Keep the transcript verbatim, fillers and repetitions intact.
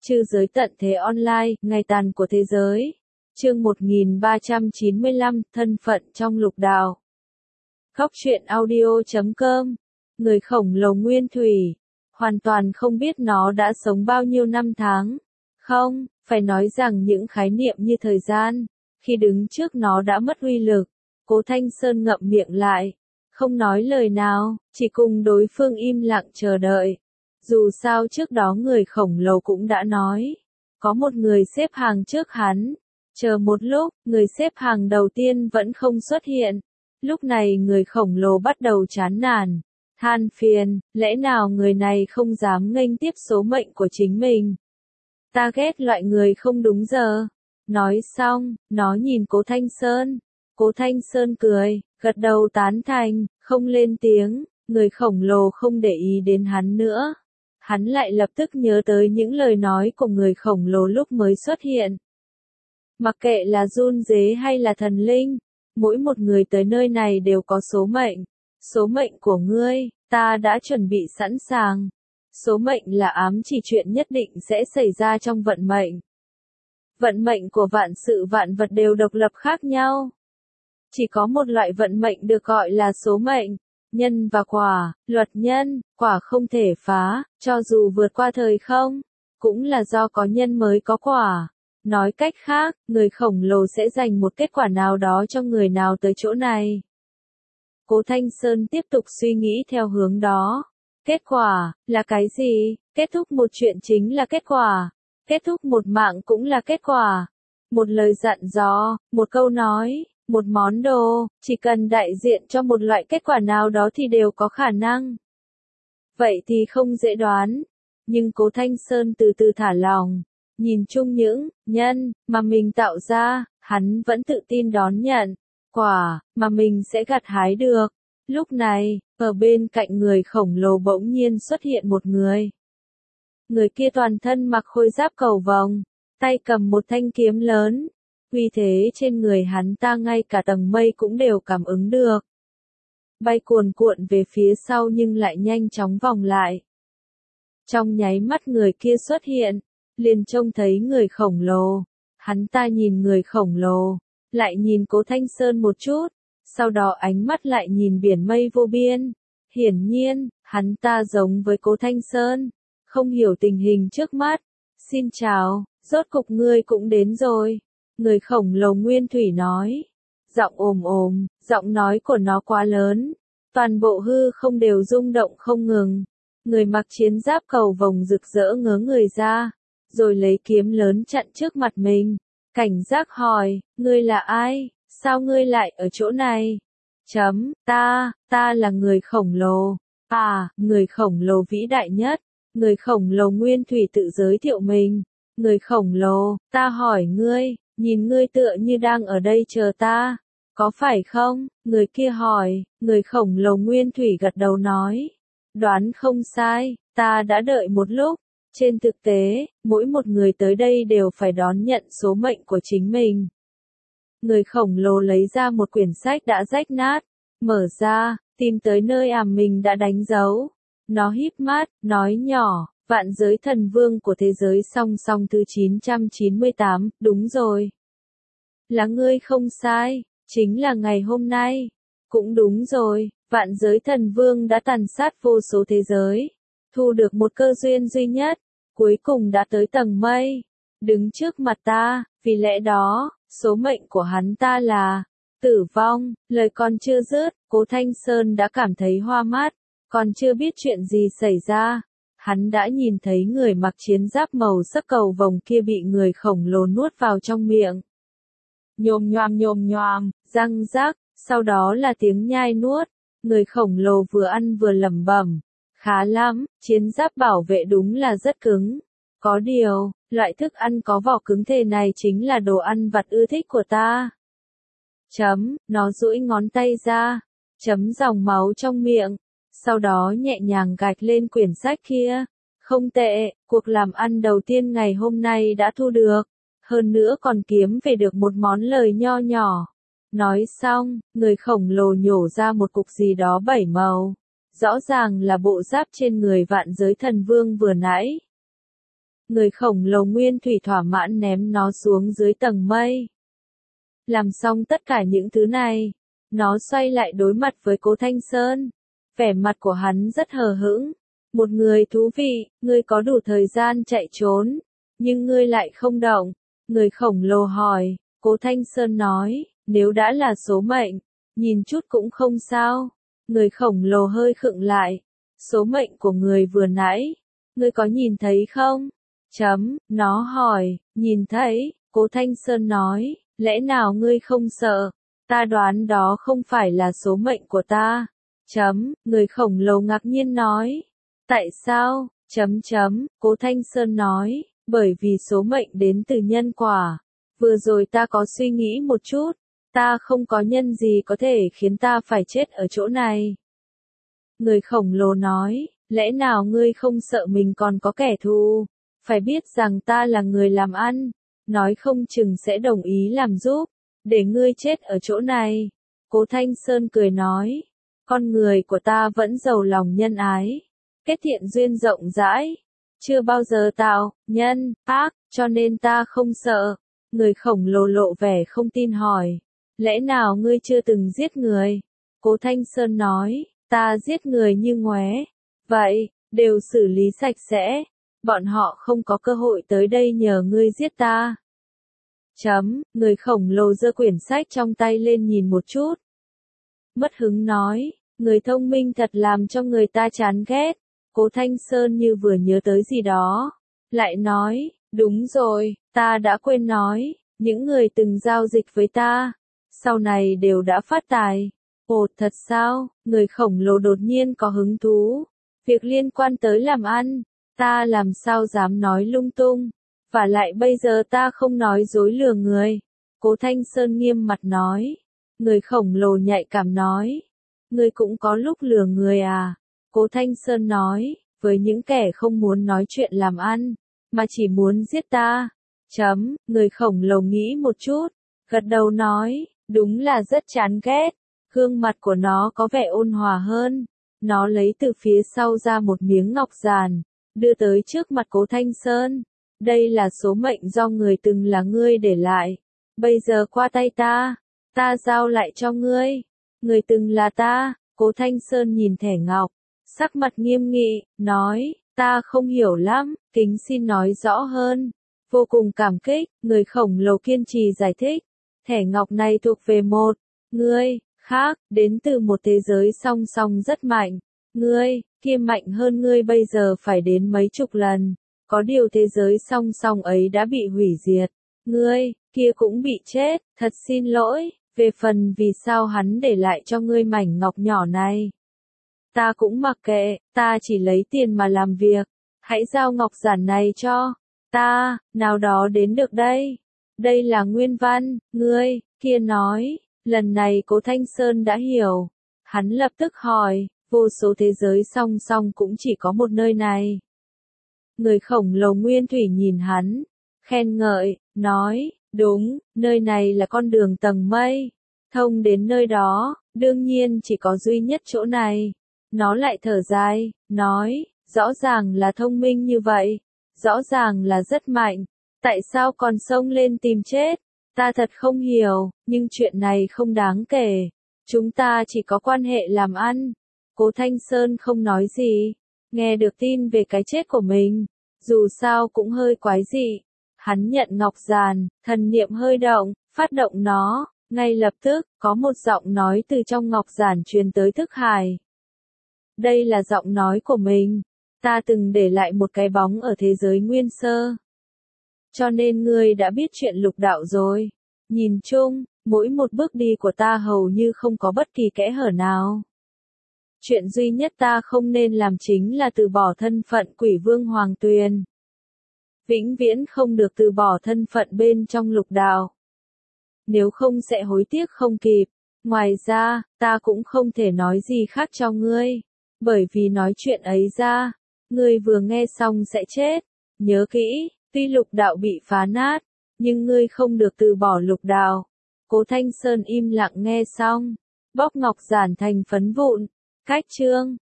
Trư giới tận thế online, ngày tàn của thế giới. Chương một nghìn ba trăm chín mươi lăm, thân phận trong lục đạo. Góc truyện audio chấm com. Người khổng lồ nguyên thủy. Hoàn toàn không biết nó đã sống bao nhiêu năm tháng. Không, phải nói rằng những khái niệm như thời gian, khi đứng trước nó đã mất uy lực. Cố Thanh Sơn ngậm miệng lại, không nói lời nào, chỉ cùng đối phương im lặng chờ đợi. Dù sao trước đó người khổng lồ cũng đã nói, có một người xếp hàng trước hắn. Chờ một lúc, người xếp hàng đầu tiên vẫn không xuất hiện. Lúc này người khổng lồ bắt đầu chán nản, than phiền, lẽ nào người này không dám nghênh tiếp số mệnh của chính mình. Ta ghét loại người không đúng giờ. Nói xong, nó nhìn Cố Thanh Sơn. Cố Thanh Sơn cười, gật đầu tán thành, không lên tiếng. Người khổng lồ không để ý đến hắn nữa. Hắn lại lập tức nhớ tới những lời nói của người khổng lồ lúc mới xuất hiện. Mặc kệ là run dế hay là thần linh, mỗi một người tới nơi này đều có số mệnh. Số mệnh của ngươi, ta đã chuẩn bị sẵn sàng. Số mệnh là ám chỉ chuyện nhất định sẽ xảy ra trong vận mệnh. Vận mệnh của vạn sự vạn vật đều độc lập khác nhau. Chỉ có một loại vận mệnh được gọi là số mệnh. Nhân và quả, luật nhân, quả không thể phá, cho dù vượt qua thời không, cũng là do có nhân mới có quả. Nói cách khác, người khổng lồ sẽ dành một kết quả nào đó cho người nào tới chỗ này. Cố Thanh Sơn tiếp tục suy nghĩ theo hướng đó. Kết quả, là cái gì? Kết thúc một chuyện chính là kết quả. Kết thúc một mạng cũng là kết quả. Một lời dặn dò, một câu nói, một món đồ, chỉ cần đại diện cho một loại kết quả nào đó thì đều có khả năng. Vậy thì không dễ đoán. Nhưng Cố Thanh Sơn từ từ thả lòng. Nhìn chung những nhân mà mình tạo ra, hắn vẫn tự tin đón nhận quả mà mình sẽ gặt hái được. Lúc này, ở bên cạnh người khổng lồ bỗng nhiên xuất hiện một người. Người kia toàn thân mặc khôi giáp cầu vồng, tay cầm một thanh kiếm lớn. Uy thế trên người hắn ta ngay cả tầng mây cũng đều cảm ứng được. Bay cuồn cuộn về phía sau nhưng lại nhanh chóng vòng lại. Trong nháy mắt người kia xuất hiện, liền trông thấy người khổng lồ. Hắn ta nhìn người khổng lồ, lại nhìn Cố Thanh Sơn một chút, sau đó ánh mắt lại nhìn biển mây vô biên. Hiển nhiên, hắn ta giống với Cố Thanh Sơn, không hiểu tình hình trước mắt. Xin chào, rốt cục ngươi cũng đến rồi. Người khổng lồ nguyên thủy nói. Giọng ồm ồm, giọng nói của nó quá lớn. Toàn bộ hư không đều rung động không ngừng. Người mặc chiến giáp cầu vồng rực rỡ ngớ người ra, rồi lấy kiếm lớn chặn trước mặt mình. Cảnh giác hỏi, ngươi là ai? Sao ngươi lại ở chỗ này? Chấm, ta, ta là người khổng lồ. À, người khổng lồ vĩ đại nhất. Người khổng lồ nguyên thủy tự giới thiệu mình. Người khổng lồ, ta hỏi ngươi, nhìn ngươi tựa như đang ở đây chờ ta. Có phải không? Người kia hỏi. Người khổng lồ nguyên thủy gật đầu nói. Đoán không sai, ta đã đợi một lúc. Trên thực tế, mỗi một người tới đây đều phải đón nhận số mệnh của chính mình. Người khổng lồ lấy ra một quyển sách đã rách nát, mở ra, tìm tới nơi ảm mình đã đánh dấu. Nó híp mắt, nói nhỏ, vạn giới thần vương của thế giới song song thứ chín trăm chín mươi tám, đúng rồi. Là ngươi không sai, chính là ngày hôm nay. Cũng đúng rồi, vạn giới thần vương đã tàn sát vô số thế giới. Thu được một cơ duyên duy nhất, cuối cùng đã tới tầng mây, đứng trước mặt ta, vì lẽ đó, số mệnh của hắn ta là tử vong. Lời còn chưa dứt, Cố Thanh Sơn đã cảm thấy hoa mắt, còn chưa biết chuyện gì xảy ra, hắn đã nhìn thấy người mặc chiến giáp màu sắc cầu vồng kia bị người khổng lồ nuốt vào trong miệng. Nhồm nhoàm nhồm nhoàm, răng rắc, sau đó là tiếng nhai nuốt, người khổng lồ vừa ăn vừa lẩm bẩm. Khá lắm, chiến giáp bảo vệ đúng là rất cứng. Có điều, loại thức ăn có vỏ cứng thế này chính là đồ ăn vặt ưa thích của ta. Chấm, nó duỗi ngón tay ra, chấm dòng máu trong miệng, sau đó nhẹ nhàng gạch lên quyển sách kia. Không tệ, cuộc làm ăn đầu tiên ngày hôm nay đã thu được, hơn nữa còn kiếm về được một món lời nho nhỏ. Nói xong, người khổng lồ nhổ ra một cục gì đó bảy màu. Rõ ràng là bộ giáp trên người vạn giới thần vương vừa nãy. Người khổng lồ nguyên thủy thỏa mãn ném nó xuống dưới tầng mây. Làm xong tất cả những thứ này, nó xoay lại đối mặt với Cố Thanh Sơn. Vẻ mặt của hắn rất hờ hững. Một người thú vị, ngươi có đủ thời gian chạy trốn, nhưng ngươi lại không động. Người khổng lồ hỏi, Cố Thanh Sơn nói, nếu đã là số mệnh, nhìn chút cũng không sao. Người khổng lồ hơi khựng lại. Số mệnh của người vừa nãy, ngươi có nhìn thấy không? Chấm, nó hỏi, nhìn thấy, Cố Thanh Sơn nói, lẽ nào ngươi không sợ? Ta đoán đó không phải là số mệnh của ta. Chấm, người khổng lồ ngạc nhiên nói. Tại sao? Chấm chấm, Cố Thanh Sơn nói, bởi vì số mệnh đến từ nhân quả. Vừa rồi ta có suy nghĩ một chút, ta không có nhân gì có thể khiến ta phải chết ở chỗ này. Người khổng lồ nói, lẽ nào ngươi không sợ mình còn có kẻ thù? Phải biết rằng ta là người làm ăn, nói không chừng sẽ đồng ý làm giúp, để ngươi chết ở chỗ này. Cố Thanh Sơn cười nói, con người của ta vẫn giàu lòng nhân ái, kết thiện duyên rộng rãi, chưa bao giờ tạo nhân ác, cho nên ta không sợ. Người khổng lồ lộ vẻ không tin hỏi, lẽ nào ngươi chưa từng giết người? Cố Thanh Sơn nói, ta giết người như ngoé, vậy, đều xử lý sạch sẽ, bọn họ không có cơ hội tới đây nhờ ngươi giết ta. Chấm, người khổng lồ giơ quyển sách trong tay lên nhìn một chút. Mất hứng nói, người thông minh thật làm cho người ta chán ghét. Cố Thanh Sơn như vừa nhớ tới gì đó, lại nói, đúng rồi, ta đã quên nói, những người từng giao dịch với ta, sau này đều đã phát tài. Ồ, thật sao? Người khổng lồ đột nhiên có hứng thú. Việc liên quan tới làm ăn, ta làm sao dám nói lung tung, và lại bây giờ ta không nói dối lừa người. Cố Thanh Sơn nghiêm mặt nói. Người khổng lồ nhạy cảm nói, ngươi cũng có lúc lừa người à? Cố Thanh Sơn nói, với những kẻ không muốn nói chuyện làm ăn, mà chỉ muốn giết ta. Chấm, người khổng lồ nghĩ một chút, gật đầu nói, đúng là rất chán ghét. Gương mặt của nó có vẻ ôn hòa hơn. Nó lấy từ phía sau ra một miếng ngọc giản, đưa tới trước mặt Cố Thanh Sơn. Đây là số mệnh do người từng là ngươi để lại. Bây giờ qua tay ta, ta giao lại cho ngươi. Người từng là ta. Cố Thanh Sơn nhìn thẻ ngọc, sắc mặt nghiêm nghị, nói, ta không hiểu lắm, kính xin nói rõ hơn. Vô cùng cảm kích, người khổng lồ kiên trì giải thích. Thẻ ngọc này thuộc về một ngươi khác, đến từ một thế giới song song rất mạnh. Ngươi kia mạnh hơn ngươi bây giờ phải đến mấy chục lần. Có điều thế giới song song ấy đã bị hủy diệt. Ngươi kia cũng bị chết, thật xin lỗi. Về phần vì sao hắn để lại cho ngươi mảnh ngọc nhỏ này, ta cũng mặc kệ, ta chỉ lấy tiền mà làm việc. Hãy giao ngọc giản này cho ta, nào đó đến được đây. Đây là nguyên văn, ngươi kia nói. Lần này Cố Thanh Sơn đã hiểu. Hắn lập tức hỏi, vô số thế giới song song cũng chỉ có một nơi này. Người khổng lồ nguyên thủy nhìn hắn, khen ngợi, nói, đúng, nơi này là con đường tầng mây. Thông đến nơi đó, đương nhiên chỉ có duy nhất chỗ này. Nó lại thở dài, nói, rõ ràng là thông minh như vậy, rõ ràng là rất mạnh, tại sao còn xông lên tìm chết? Ta thật không hiểu, nhưng chuyện này không đáng kể. Chúng ta chỉ có quan hệ làm ăn. Cố Thanh Sơn không nói gì. Nghe được tin về cái chết của mình, dù sao cũng hơi quái dị. Hắn nhận ngọc giản, thần niệm hơi động, phát động nó. Ngay lập tức, có một giọng nói từ trong ngọc giản truyền tới thức hải. Đây là giọng nói của mình. Ta từng để lại một cái bóng ở thế giới nguyên sơ. Cho nên ngươi đã biết chuyện lục đạo rồi. Nhìn chung, mỗi một bước đi của ta hầu như không có bất kỳ kẽ hở nào. Chuyện duy nhất ta không nên làm chính là từ bỏ thân phận quỷ vương hoàng tuyền. Vĩnh viễn không được từ bỏ thân phận bên trong lục đạo. Nếu không sẽ hối tiếc không kịp. Ngoài ra, ta cũng không thể nói gì khác cho ngươi. Bởi vì nói chuyện ấy ra, ngươi vừa nghe xong sẽ chết. Nhớ kỹ, tuy lục đạo bị phá nát, nhưng ngươi không được từ bỏ lục đạo. Cố Thanh Sơn im lặng nghe xong, bóc ngọc giản thành phấn vụn. Cách chương